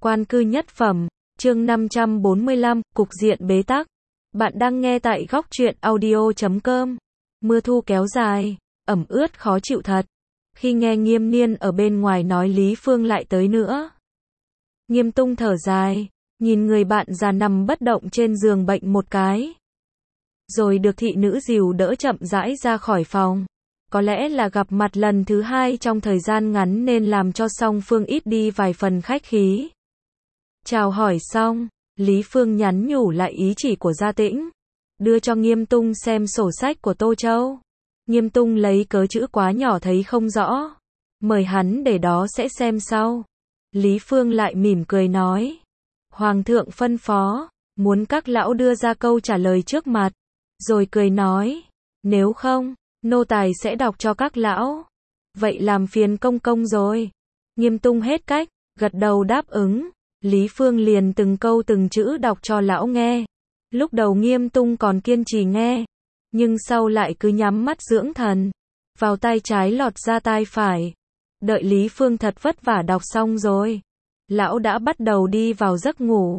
Quan cư nhất phẩm, chương 545, cục diện bế tắc. Bạn đang nghe tại góc truyện audio.com. Mưa thu kéo dài, ẩm ướt khó chịu thật. Khi nghe Nghiêm Niên ở bên ngoài nói Lý Phương lại tới nữa. Nghiêm Tung thở dài, nhìn người bạn già nằm bất động trên giường bệnh một cái. Rồi được thị nữ dìu đỡ chậm rãi ra khỏi phòng. Có lẽ là gặp mặt lần thứ hai trong thời gian ngắn nên làm cho song phương ít đi vài phần khách khí. Chào hỏi xong, Lý Phương nhắn nhủ lại ý chỉ của Gia Tĩnh, đưa cho Nghiêm Tung xem sổ sách của Tô Châu. Nghiêm Tung lấy cớ chữ quá nhỏ thấy không rõ, mời hắn để đó sẽ xem sau. Lý Phương lại mỉm cười nói, Hoàng thượng phân phó, muốn các lão đưa ra câu trả lời trước mặt, rồi cười nói, nếu không, nô tài sẽ đọc cho các lão. Vậy làm phiền công công rồi. Nghiêm Tung hết cách, gật đầu đáp ứng. Lý Phương liền từng câu từng chữ đọc cho lão nghe. Lúc đầu Nghiêm Tung còn kiên trì nghe, nhưng sau lại cứ nhắm mắt dưỡng thần. Vào tai trái lọt ra tai phải. Đợi Lý Phương thật vất vả đọc xong rồi, lão đã bắt đầu đi vào giấc ngủ.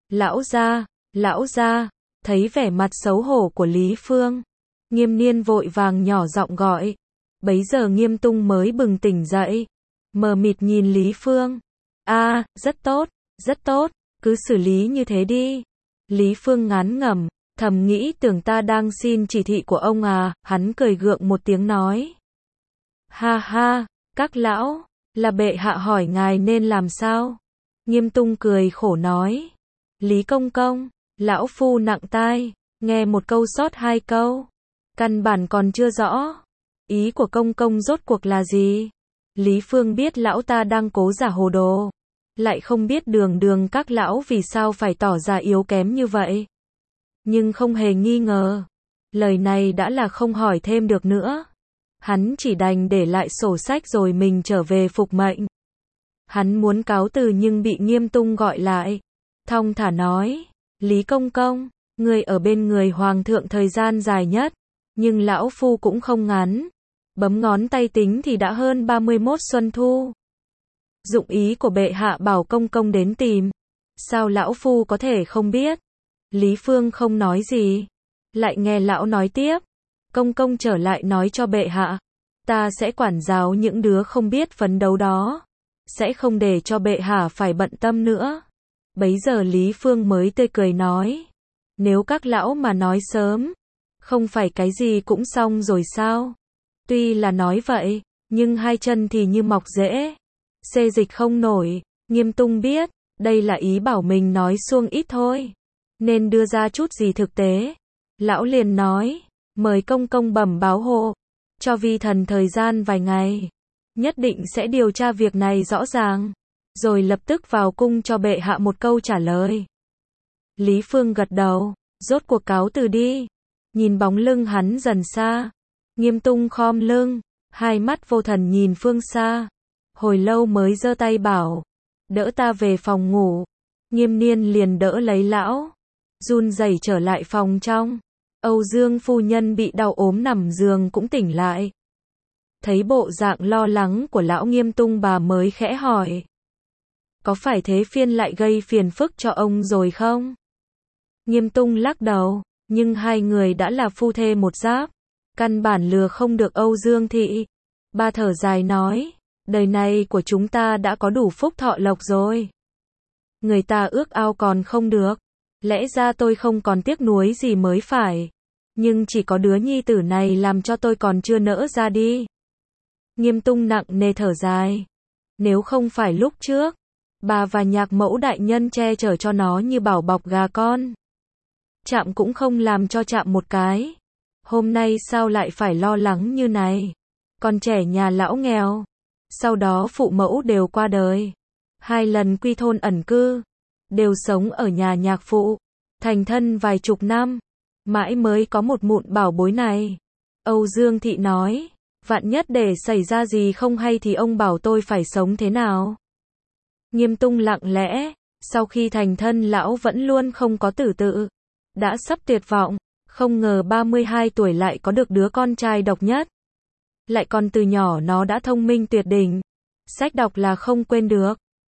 Lão gia, thấy vẻ mặt xấu hổ của Lý Phương, Nghiêm Niên vội vàng nhỏ giọng gọi. Bấy giờ Nghiêm Tung mới bừng tỉnh dậy, mờ mịt nhìn Lý Phương. Rất tốt, cứ xử lý như thế đi. Lý Phương ngán ngẩm, thầm nghĩ tưởng ta đang xin chỉ thị của ông à. Hắn cười gượng một tiếng nói, ha ha, các lão, là bệ hạ hỏi ngài nên làm sao? Nghiêm Tung cười khổ nói, Lý công công, lão phu nặng tai, nghe một câu sót hai câu, căn bản còn chưa rõ. Ý của công công rốt cuộc là gì? Lý Phương biết lão ta đang cố giả hồ đồ, lại không biết đường các lão vì sao phải tỏ ra yếu kém như vậy. Nhưng không hề nghi ngờ, lời này đã là không hỏi thêm được nữa. Hắn chỉ đành để lại sổ sách rồi mình trở về phục mệnh. Hắn muốn cáo từ nhưng bị Nghiêm Tung gọi lại. Thong thả nói, Lý công công, người ở bên người hoàng thượng thời gian dài nhất, nhưng lão phu cũng không ngắn. Bấm ngón tay tính thì đã hơn 31 xuân thu. Dụng ý của bệ hạ bảo công công đến tìm, sao lão phu có thể không biết? Lý Phương không nói gì, lại nghe lão nói tiếp, công công trở lại nói cho bệ hạ, ta sẽ quản giáo những đứa không biết phấn đấu đó, sẽ không để cho bệ hạ phải bận tâm nữa. Bấy giờ Lý Phương mới tươi cười nói, nếu các lão mà nói sớm, không phải cái gì cũng xong rồi sao? Tuy là nói vậy, nhưng hai chân thì như mọc rễ, xê dịch không nổi. Nghiêm Tung biết, đây là ý bảo mình nói suông ít thôi, nên đưa ra chút gì thực tế. Lão liền nói, mời công công bẩm báo hộ, cho vi thần thời gian vài ngày, nhất định sẽ điều tra việc này rõ ràng, rồi lập tức vào cung cho bệ hạ một câu trả lời. Lý Phương gật đầu, rốt cuộc cáo từ đi. Nhìn bóng lưng hắn dần xa, Nghiêm Tung khom lưng, hai mắt vô thần nhìn phương xa, hồi lâu mới giơ tay bảo, đỡ ta về phòng ngủ. Nghiêm Niên liền đỡ lấy lão, run rẩy trở lại phòng trong. Âu Dương phu nhân bị đau ốm nằm giường cũng tỉnh lại. Thấy bộ dạng lo lắng của lão Nghiêm Tung, bà mới khẽ hỏi, có phải Thế Phiên lại gây phiền phức cho ông rồi không? Nghiêm Tung lắc đầu, nhưng hai người đã là phu thê một giáp, căn bản lừa không được Âu Dương thị. Bà thở dài nói, đời này của chúng ta đã có đủ phúc thọ lộc rồi. Người ta ước ao còn không được, lẽ ra tôi không còn tiếc nuối gì mới phải. Nhưng chỉ có đứa nhi tử này làm cho tôi còn chưa nỡ ra đi. Nghiêm Tung nặng nề thở dài, nếu không phải lúc trước, bà và Nhạc mẫu đại nhân che chở cho nó như bảo bọc gà con, chạm cũng không làm cho chạm một cái, hôm nay sao lại phải lo lắng như này? Con trẻ nhà lão nghèo, sau đó phụ mẫu đều qua đời, 2 lần quy thôn ẩn cư, đều sống ở nhà nhạc phụ, thành thân vài chục năm, mãi mới có một mụn bảo bối này. Âu Dương thị nói, vạn nhất để xảy ra gì không hay thì ông bảo tôi phải sống thế nào? Nghiêm Tung lặng lẽ, sau khi thành thân lão vẫn luôn không có tử tự, đã sắp tuyệt vọng, không ngờ 32 tuổi lại có được đứa con trai độc nhất. Lại còn từ nhỏ nó đã thông minh tuyệt đỉnh, sách đọc là không quên được,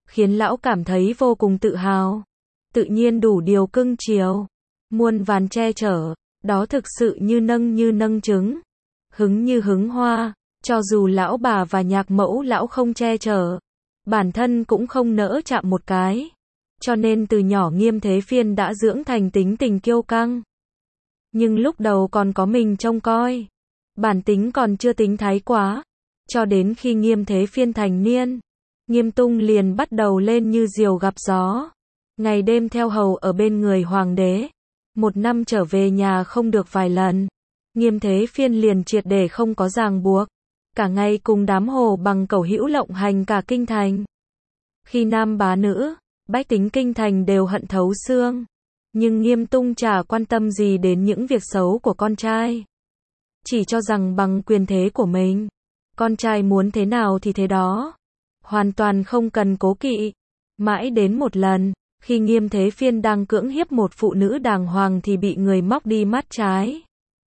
khiến lão cảm thấy vô cùng tự hào. Tự nhiên đủ điều cưng chiều, muôn vàn che chở, đó thực sự như nâng trứng, hứng như hứng hoa, cho dù lão bà và nhạc mẫu lão không che chở, bản thân cũng không nỡ chạm một cái. Cho nên từ nhỏ Nghiêm Thế Phiên đã dưỡng thành tính tình kiêu căng. Nhưng lúc đầu còn có mình trông coi, bản tính còn chưa tính thái quá. Cho đến khi Nghiêm Thế Phiên thành niên, Nghiêm Tung liền bắt đầu lên như diều gặp gió. Ngày đêm theo hầu ở bên người hoàng đế. Một năm trở về nhà không được vài lần. Nghiêm Thế Phiên liền triệt để không có ràng buộc. Cả ngày cùng đám hồ bằng cẩu hữu lộng hành cả kinh thành. Khi nam bá nữ, bách tính kinh thành đều hận thấu xương. Nhưng Nghiêm Tung chả quan tâm gì đến những việc xấu của con trai. Chỉ cho rằng bằng quyền thế của mình, con trai muốn thế nào thì thế đó. Hoàn toàn không cần cố kỵ. Mãi đến một lần, khi Nghiêm Thế Phiên đang cưỡng hiếp một phụ nữ đàng hoàng thì bị người móc đi mắt trái.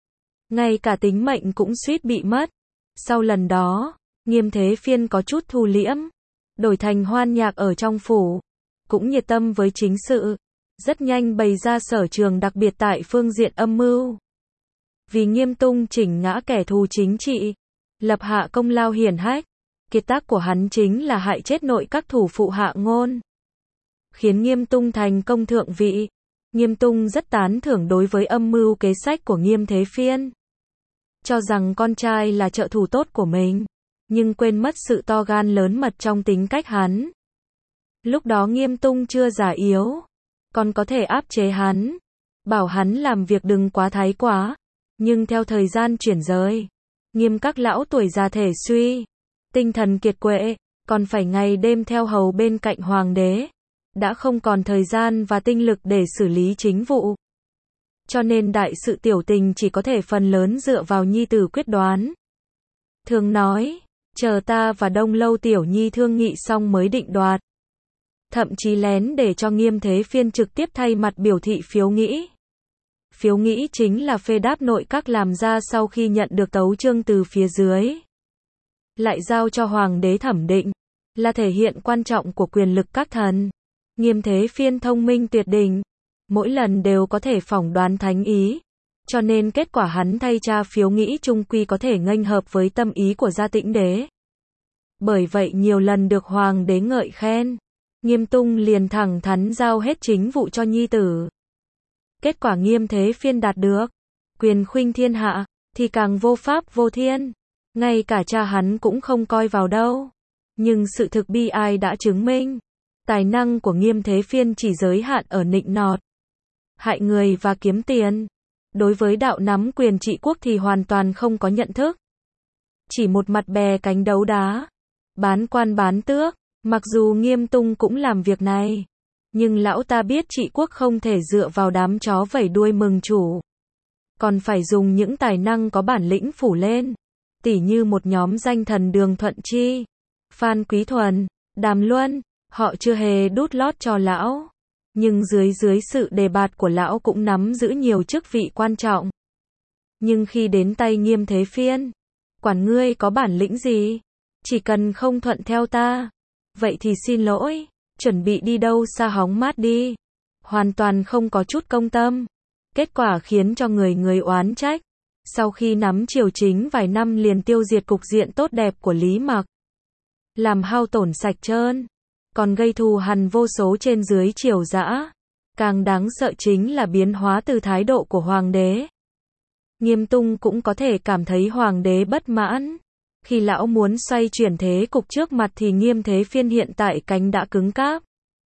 Ngay cả tính mệnh cũng suýt bị mất. Sau lần đó, Nghiêm Thế Phiên có chút thu liễm, đổi thành hoan nhạc ở trong phủ, cũng nhiệt tâm với chính sự, rất nhanh bày ra sở trường đặc biệt tại phương diện âm mưu. Vì Nghiêm Tung chỉnh ngã kẻ thù chính trị, lập hạ công lao hiển hách, kiệt tác của hắn chính là hại chết nội các thủ phụ Hạ Ngôn, khiến Nghiêm Tung thành công thượng vị. Nghiêm Tung rất tán thưởng đối với âm mưu kế sách của Nghiêm Thế Phiên, cho rằng con trai là trợ thủ tốt của mình, nhưng quên mất sự to gan lớn mật trong tính cách hắn. Lúc đó Nghiêm Tung chưa già yếu, còn có thể áp chế hắn, bảo hắn làm việc đừng quá thái quá. Nhưng theo thời gian chuyển rời, Nghiêm các lão tuổi già thể suy, tinh thần kiệt quệ, còn phải ngày đêm theo hầu bên cạnh hoàng đế, đã không còn thời gian và tinh lực để xử lý chính vụ. Cho nên đại sự tiểu tình chỉ có thể phần lớn dựa vào nhi tử quyết đoán. Thường nói, chờ ta và Đông Lâu tiểu nhi thương nghị xong mới định đoạt. Thậm chí lén để cho Nghiêm Thế Phiên trực tiếp thay mặt biểu thị phiếu nghĩ. Phiếu nghĩ chính là phê đáp nội các làm ra sau khi nhận được tấu chương từ phía dưới, lại giao cho hoàng đế thẩm định, là thể hiện quan trọng của quyền lực các thần. Nghiêm Thế Phiên thông minh tuyệt đỉnh, mỗi lần đều có thể phỏng đoán thánh ý, cho nên kết quả hắn thay tra phiếu nghĩ chung quy có thể nghênh hợp với tâm ý của Gia Tĩnh đế. Bởi vậy nhiều lần được hoàng đế ngợi khen, Nghiêm Tung liền thẳng thắn giao hết chính vụ cho nhi tử. Kết quả Nghiêm Thế Phiên đạt được quyền khuynh thiên hạ, thì càng vô pháp vô thiên. Ngay cả cha hắn cũng không coi vào đâu. Nhưng sự thực bi ai đã chứng minh, tài năng của Nghiêm Thế Phiên chỉ giới hạn ở nịnh nọt, hại người và kiếm tiền. Đối với đạo nắm quyền trị quốc thì hoàn toàn không có nhận thức. Chỉ một mặt bè cánh đấu đá, bán quan bán tước. Mặc dù Nghiêm Tung cũng làm việc này, nhưng lão ta biết trị quốc không thể dựa vào đám chó vẩy đuôi mừng chủ, còn phải dùng những tài năng có bản lĩnh phủ lên. Tỉ như một nhóm danh thần Đường Thuận Chi, Phan Quý Thuần, Đàm Luân, họ chưa hề đút lót cho lão, nhưng dưới sự đề bạt của lão cũng nắm giữ nhiều chức vị quan trọng. Nhưng khi đến tay Nghiêm Thế Phiên, quản ngươi có bản lĩnh gì, chỉ cần không thuận theo ta, vậy thì xin lỗi, chuẩn bị đi đâu xa hóng mát đi. Hoàn toàn không có chút công tâm. Kết quả khiến cho người oán trách. Sau khi nắm triều chính vài năm liền tiêu diệt cục diện tốt đẹp của Lý Mặc, làm hao tổn sạch trơn, còn gây thù hằn vô số trên dưới triều dã. Càng đáng sợ chính là biến hóa từ thái độ của hoàng đế. Nghiêm Tung cũng có thể cảm thấy hoàng đế bất mãn. Khi lão muốn xoay chuyển thế cục trước mặt thì Nghiêm Thế Phiên hiện tại cánh đã cứng cáp,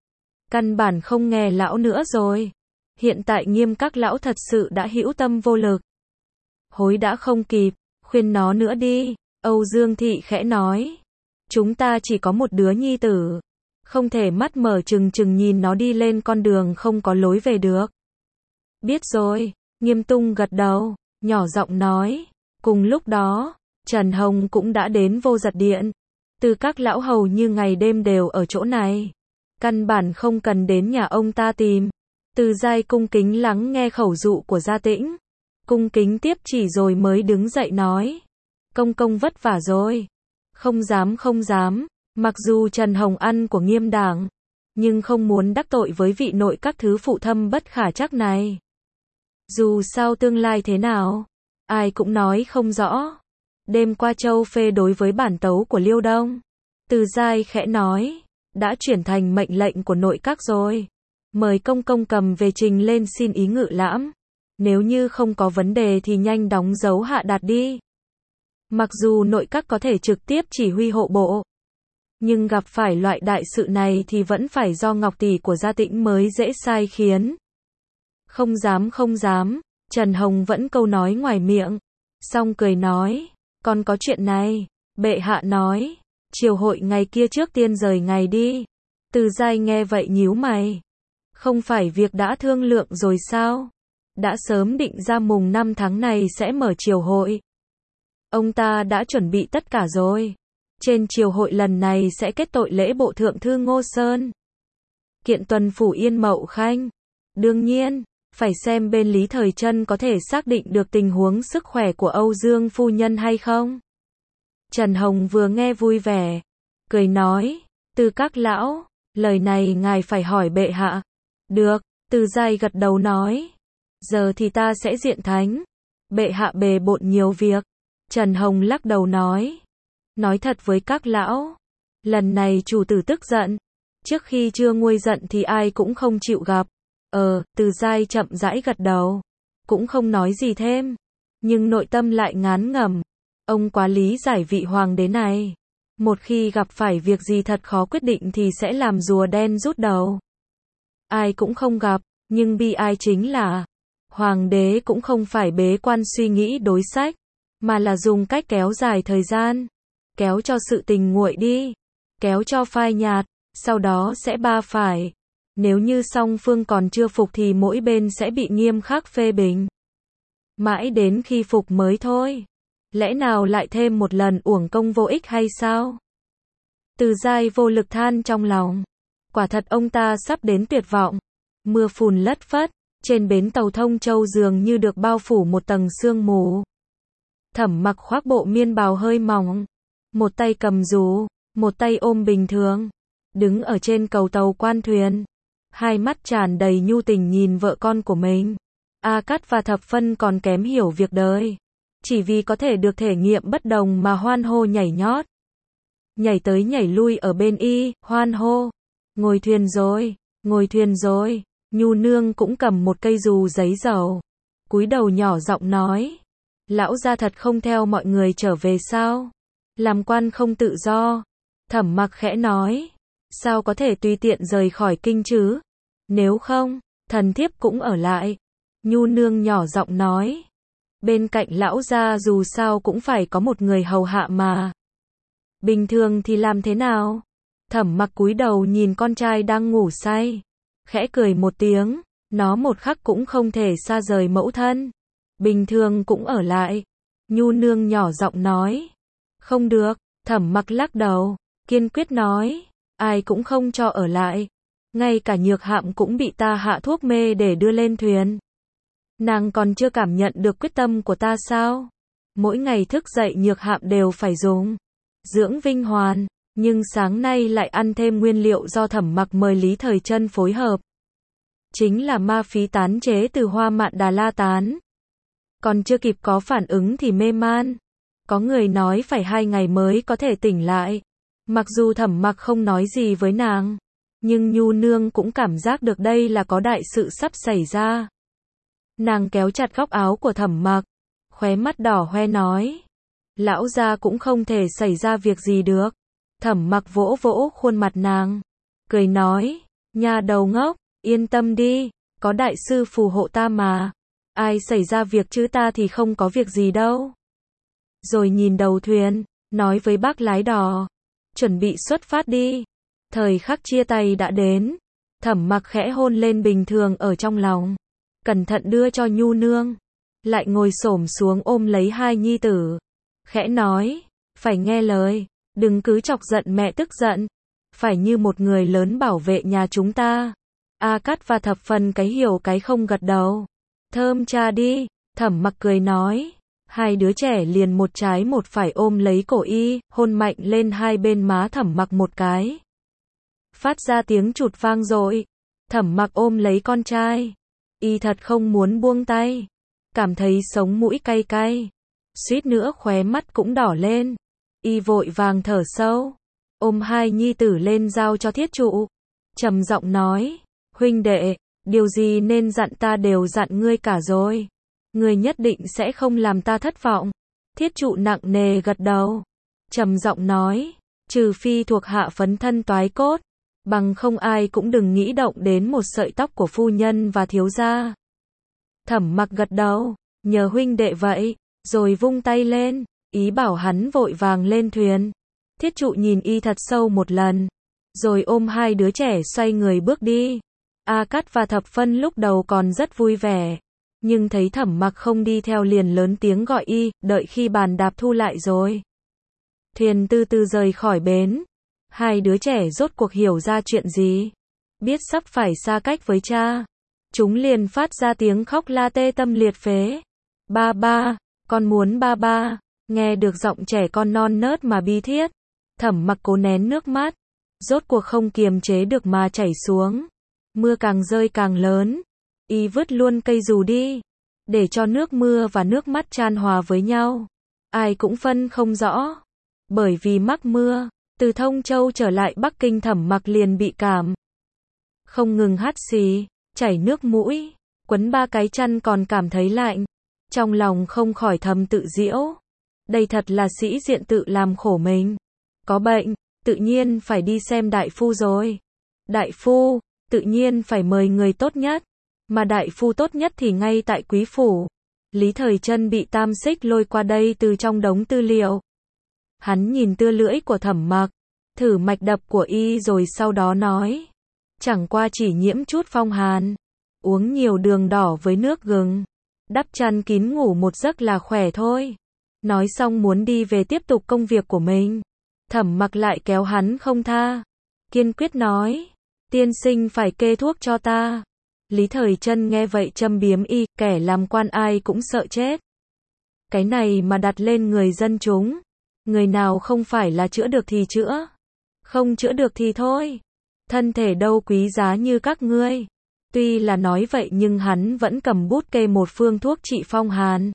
căn bản không nghe lão nữa rồi. Hiện tại Nghiêm các lão thật sự đã hữu tâm vô lực. Hối đã không kịp, khuyên nó nữa đi. Âu Dương Thị khẽ nói, chúng ta chỉ có một đứa nhi tử, không thể mắt mở trừng trừng nhìn nó đi lên con đường không có lối về được. Biết rồi, Nghiêm Tung gật đầu, nhỏ giọng nói. Cùng lúc đó, Trần Hồng cũng đã đến Vô Giật Điện. Từ các lão hầu như ngày đêm đều ở chỗ này, căn bản không cần đến nhà ông ta tìm. Từ Giai cung kính lắng nghe khẩu dụ của Gia Tĩnh, cung kính tiếp chỉ rồi mới đứng dậy nói, công công vất vả rồi. Không dám, Mặc dù Trần Hồng ăn của Nghiêm Đảng, nhưng không muốn đắc tội với vị nội các thứ phụ thâm bất khả trắc này. Dù sao tương lai thế nào, ai cũng nói không rõ. Đêm qua Châu phê đối với bản tấu của Liêu Đông. Từ Giai khẽ nói, đã chuyển thành mệnh lệnh của nội các rồi. Mời công công cầm về trình lên xin ý ngự lãm. Nếu như không có vấn đề thì nhanh đóng dấu hạ đạt đi. Mặc dù nội các có thể trực tiếp chỉ huy hộ bộ, nhưng gặp phải loại đại sự này thì vẫn phải do Ngọc Tỷ của Gia Tĩnh mới dễ sai khiến. Không dám, Trần Hồng vẫn câu nói ngoài miệng. Xong cười nói, còn có chuyện này. Bệ hạ nói, triều hội ngày kia trước tiên rời ngày đi. Từ Giai nghe vậy nhíu mày. Không phải việc đã thương lượng rồi sao? Đã sớm định ra mùng 5 tháng này sẽ mở triều hội. Ông ta đã chuẩn bị tất cả rồi. Trên triều hội lần này sẽ kết tội lễ bộ thượng thư Ngô Sơn. Kiện tuần phủ Yên Mậu Khanh. Đương nhiên, phải xem bên Lý Thời Trân có thể xác định được tình huống sức khỏe của Âu Dương phu nhân hay không. Trần Hồng vừa nghe vui vẻ, cười nói, Từ các lão, lời này ngài phải hỏi bệ hạ. Được, Từ Giai gật đầu nói, giờ thì ta sẽ diện thánh. Bệ hạ bề bộn nhiều việc. Trần Hồng lắc đầu nói thật với các lão, lần này chủ tử tức giận. Trước khi chưa nguôi giận thì ai cũng không chịu gặp. Từ Giai chậm rãi gật đầu, cũng không nói gì thêm, nhưng nội tâm lại ngán ngẩm. Ông quá lý giải vị hoàng đế này. Một khi gặp phải việc gì thật khó quyết định thì sẽ làm rùa đen rút đầu. Ai cũng không gặp, nhưng bi ai chính là hoàng đế cũng không phải bế quan suy nghĩ đối sách, mà là dùng cách kéo dài thời gian, kéo cho sự tình nguội đi, kéo cho phai nhạt, sau đó sẽ ba phải. Nếu như song phương còn chưa phục thì mỗi bên sẽ bị nghiêm khắc phê bình. Mãi đến khi phục mới thôi. Lẽ nào lại thêm một lần uổng công vô ích hay sao? Từ Giai vô lực than trong lòng. Quả thật ông ta sắp đến tuyệt vọng. Mưa phùn lất phất, trên bến tàu Thông Châu dường như được bao phủ một tầng sương mù. Thẩm Mặc khoác bộ miên bào hơi mỏng, một tay cầm dù, một tay ôm bình thường, đứng ở trên cầu tàu quan thuyền, hai mắt tràn đầy nhu tình nhìn vợ con của mình. A Cát và Thập Phân còn kém hiểu việc đời, chỉ vì có thể được thể nghiệm bất đồng mà hoan hô nhảy nhót. Nhảy tới nhảy lui ở bên y, hoan hô. Ngồi thuyền rồi. Nhu nương cũng cầm một cây dù giấy dầu, cúi đầu nhỏ giọng nói, lão gia thật không theo mọi người trở về sao? Làm quan không tự do. Thẩm Mặc khẽ nói, sao có thể tùy tiện rời khỏi kinh chứ? Nếu không, thần thiếp cũng ở lại. Nhu nương nhỏ giọng nói, bên cạnh lão gia dù sao cũng phải có một người hầu hạ mà. Bình thường thì làm thế nào? Thẩm Mặc cúi đầu nhìn con trai đang ngủ say, khẽ cười một tiếng, nó một khắc cũng không thể xa rời mẫu thân. Bình thường cũng ở lại. Nhu nương nhỏ giọng nói, không được. Thẩm Mặc lắc đầu, kiên quyết nói, ai cũng không cho ở lại. Ngay cả Nhược Hạm cũng bị ta hạ thuốc mê để đưa lên thuyền. Nàng còn chưa cảm nhận được quyết tâm của ta sao? Mỗi ngày thức dậy Nhược Hạm đều phải dùng dưỡng Vinh Hoàn, nhưng sáng nay lại ăn thêm nguyên liệu do Thẩm Mặc mời Lý Thời Trân phối hợp. Chính là ma phí tán chế từ hoa mạn Đà La tán. Còn chưa kịp có phản ứng thì mê man. Có người nói phải 2 ngày mới có thể tỉnh lại. Mặc dù Thẩm Mặc không nói gì với nàng, nhưng Nhu nương cũng cảm giác được đây là có đại sự sắp xảy ra. Nàng kéo chặt góc áo của Thẩm Mặc, khóe mắt đỏ hoe nói, lão gia cũng không thể xảy ra việc gì được. Thẩm Mặc vỗ vỗ khuôn mặt nàng, cười nói, nha đầu ngốc, yên tâm đi, có đại sư phù hộ ta mà. Ai xảy ra việc chứ ta thì không có việc gì đâu. Rồi nhìn đầu thuyền, nói với bác lái đò, chuẩn bị xuất phát đi. Thời khắc chia tay đã đến. Thẩm Mặc khẽ hôn lên bình thường ở trong lòng, cẩn thận đưa cho Nhu nương, lại ngồi xổm xuống ôm lấy hai nhi tử, khẽ nói, phải nghe lời, đừng cứ chọc giận mẹ tức giận, phải như một người lớn bảo vệ nhà chúng ta. A Cát và Thập Phần cái hiểu cái không gật đầu. Thơm cha đi. Thẩm Mặc cười nói, Hai đứa trẻ liền một trái một phải ôm lấy cổ y, hôn mạnh lên hai bên má Thẩm Mặc một cái. Phát ra tiếng chụt vang dội. Thẩm Mặc ôm lấy con trai. Y thật không muốn buông tay. Cảm thấy sống mũi cay cay. Suýt nữa khóe mắt cũng đỏ lên. Y vội vàng thở sâu. Ôm hai nhi tử lên giao cho Thiết Trụ. Trầm giọng nói. Huynh đệ, điều gì nên dặn ta đều dặn ngươi cả rồi. Ngươi nhất định sẽ không làm ta thất vọng. Thiết Trụ nặng nề gật đầu. Trầm giọng nói. Trừ phi thuộc hạ phấn thân toái cốt. Bằng không ai cũng đừng nghĩ động đến một sợi tóc của phu nhân và thiếu gia. Thẩm Mặc gật đầu. Nhờ huynh đệ vậy. Rồi vung tay lên. Ý bảo hắn vội vàng lên thuyền. Thiết Trụ nhìn y thật sâu một lần. Rồi ôm hai đứa trẻ xoay người bước đi. A Cát và Thập Phân lúc đầu còn rất vui vẻ. Nhưng thấy Thẩm Mặc không đi theo liền lớn tiếng gọi y, đợi khi bàn đạp thu lại rồi. Thuyền từ từ rời khỏi bến. Hai đứa trẻ rốt cuộc hiểu ra chuyện gì. Biết sắp phải xa cách với cha. Chúng liền phát ra tiếng khóc la tê tâm liệt phế. Ba ba, con muốn ba ba. Nghe được giọng trẻ con non nớt mà bi thiết. Thẩm Mặc cố nén nước mắt. Rốt cuộc không kiềm chế được mà chảy xuống. Mưa càng rơi càng lớn. Y vứt luôn cây dù đi. Để cho nước mưa và nước mắt chan hòa với nhau. Ai cũng phân không rõ. Bởi vì mắc mưa, từ Thông Châu trở lại Bắc Kinh Thẩm Mặc liền bị cảm. Không ngừng hắt xì, chảy nước mũi. Quấn ba cái chăn còn cảm thấy lạnh. Trong lòng không khỏi thầm tự giễu. Đây thật là sĩ diện tự làm khổ mình. Có bệnh, tự nhiên phải đi xem đại phu rồi. Đại phu, tự nhiên phải mời người tốt nhất. Mà đại phu tốt nhất thì ngay tại Quý Phủ. Lý Thời Trân bị Tam Xích lôi qua đây từ trong đống tư liệu. Hắn nhìn tua lưỡi của Thẩm Mặc, thử mạch đập của y rồi sau đó nói. Chẳng qua chỉ nhiễm chút phong hàn. Uống nhiều đường đỏ với nước gừng. Đắp chăn kín ngủ một giấc là khỏe thôi. Nói xong muốn đi về tiếp tục công việc của mình. Thẩm Mặc lại kéo hắn không tha. Kiên quyết nói. Tiên sinh phải kê thuốc cho ta. Lý Thời Trân nghe vậy châm biếm y, kẻ làm quan ai cũng sợ chết. Cái này mà đặt lên người dân chúng. Người nào không phải là chữa được thì chữa. Không chữa được thì thôi. Thân thể đâu quý giá như các ngươi. Tuy là nói vậy nhưng hắn vẫn cầm bút kê một phương thuốc trị phong hàn.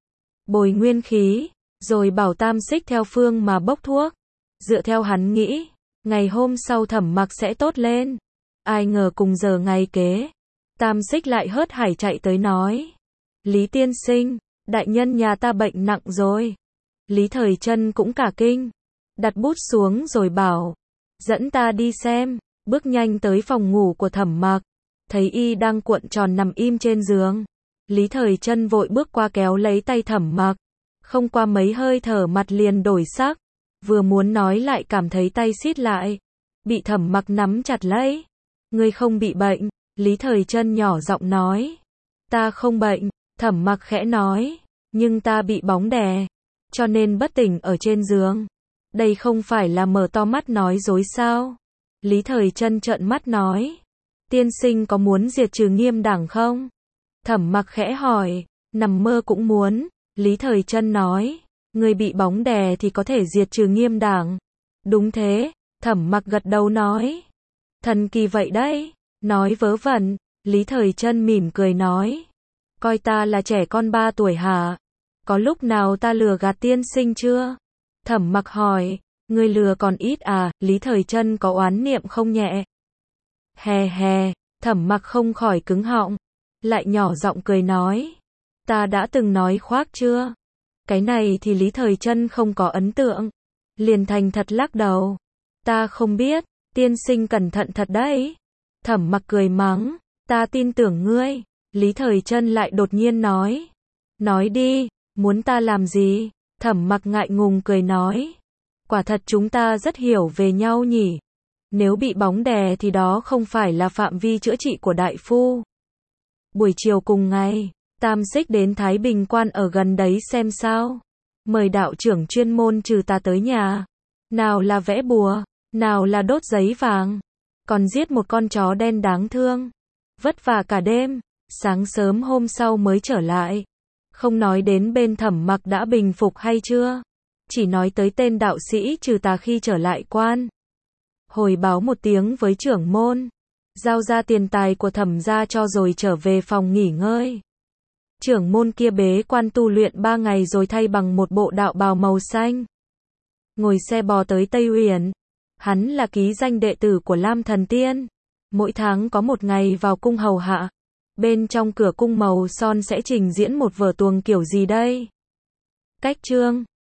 Bồi nguyên khí. Rồi bảo Tam Xích theo phương mà bốc thuốc. Dựa theo hắn nghĩ. Ngày hôm sau Thẩm Mặc sẽ tốt lên. Ai ngờ cùng giờ ngày kế. Tam Xích lại hớt hải chạy tới nói. Lý tiên sinh, đại nhân nhà ta bệnh nặng rồi. Lý Thời Trân cũng cả kinh. Đặt bút xuống rồi bảo. Dẫn ta đi xem. Bước nhanh tới phòng ngủ của Thẩm Mặc. Thấy y đang cuộn tròn nằm im trên giường. Lý Thời Trân vội bước qua kéo lấy tay Thẩm Mặc. Không qua mấy hơi thở mặt liền đổi sắc. Vừa muốn nói lại cảm thấy tay siết lại. Bị Thẩm Mặc nắm chặt lấy. Ngươi không bị bệnh. Lý Thời Trân nhỏ giọng nói. Ta không bệnh. Thẩm Mặc khẽ nói. Nhưng ta bị bóng đè. Cho nên bất tỉnh ở trên giường. Đây không phải là mở to mắt nói dối sao? Lý Thời Trân trợn mắt nói. Tiên sinh có muốn diệt trừ Nghiêm Đảng không? Thẩm Mặc khẽ hỏi. Nằm mơ cũng muốn. Lý Thời Trân nói. Người bị bóng đè thì có thể diệt trừ Nghiêm Đảng. Đúng thế. Thẩm Mặc gật đầu nói. Thần kỳ vậy đấy. Nói vớ vẩn. Lý Thời Trân mỉm cười nói. Coi ta là trẻ con 3 tuổi hả? Có lúc nào ta lừa gạt tiên sinh chưa? Thẩm Mặc hỏi. Ngươi lừa còn ít à? Lý Thời Trân có oán niệm không nhẹ. Hè hè. Thẩm Mặc không khỏi cứng họng. Lại nhỏ giọng cười nói. Ta đã từng nói khoác chưa? Cái này thì Lý Thời Trân không có ấn tượng. Liền thành thật lắc đầu. Ta không biết. Tiên sinh cẩn thận thật đấy. Thẩm Mặc cười mắng. Ta tin tưởng ngươi. Lý Thời Trân lại đột nhiên nói. Nói đi. Muốn ta làm gì? Thẩm Mặc ngại ngùng cười nói. Quả thật chúng ta rất hiểu về nhau nhỉ. Nếu bị bóng đè thì đó không phải là phạm vi chữa trị của đại phu. Buổi chiều cùng ngày, Tam Xích đến Thái Bình Quan ở gần đấy xem sao. Mời đạo trưởng chuyên môn trừ tà tới nhà. Nào là vẽ bùa, nào là đốt giấy vàng. Còn giết một con chó đen đáng thương. Vất vả cả đêm, sáng sớm hôm sau mới trở lại. Không nói đến bên Thẩm Mặc đã bình phục hay chưa. Chỉ nói tới tên đạo sĩ trừ tà khi trở lại quan. Hồi báo một tiếng với trưởng môn. Giao ra tiền tài của Thẩm gia cho rồi trở về phòng nghỉ ngơi. Trưởng môn kia bế quan tu luyện 3 ngày rồi thay bằng một bộ đạo bào màu xanh. Ngồi xe bò tới Tây Uyển. Hắn là ký danh đệ tử của Lam Thần Tiên. Mỗi tháng có một ngày vào cung hầu hạ. Bên trong cửa cung màu son sẽ trình diễn một vở tuồng kiểu gì đây? Cách chương